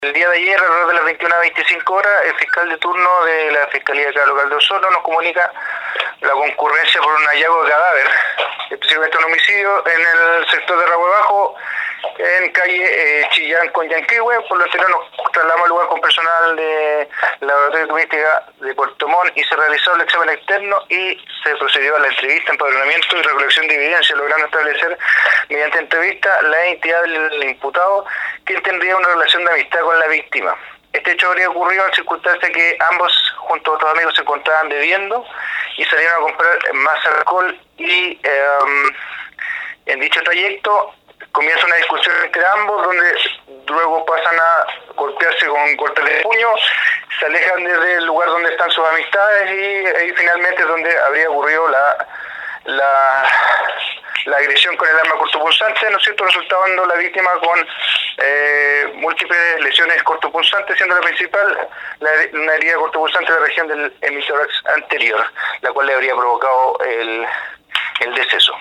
El día de ayer, alrededor de las 21:25 horas, el fiscal de turno de la Fiscalía de Cada Local de Osorno nos comunica la concurrencia por un hallazgo de cadáver, específicamente un homicidio en el sector de Rahue Bajo, en calle Chillán con Yanquihue. Por lo anterior nos trasladamos al lugar con personal de Laboratorio de Criminalística de Puerto Montt y se realizó el examen externo y se procedió a la entrevista, empadronamiento y recolección de evidencia, logrando establecer mediante entrevista la identidad del imputado, quien tendría una relación de amistad con la víctima. Este hecho habría ocurrido en circunstancia que ambos, junto a otros amigos, se encontraban bebiendo y salieron a comprar más alcohol y en dicho trayecto comienza una discusión entre ambos, donde luego pasan a golpearse con golpes de puño, se alejan desde el lugar donde están sus amistades y ahí finalmente es donde habría ocurrido la agresión con el arma cortopunzante, ¿no es cierto?, resultando la víctima con múltiples lesiones cortopunzantes, siendo la principal una herida cortopunzante de la región del hemitórax anterior, la cual le habría provocado el deceso.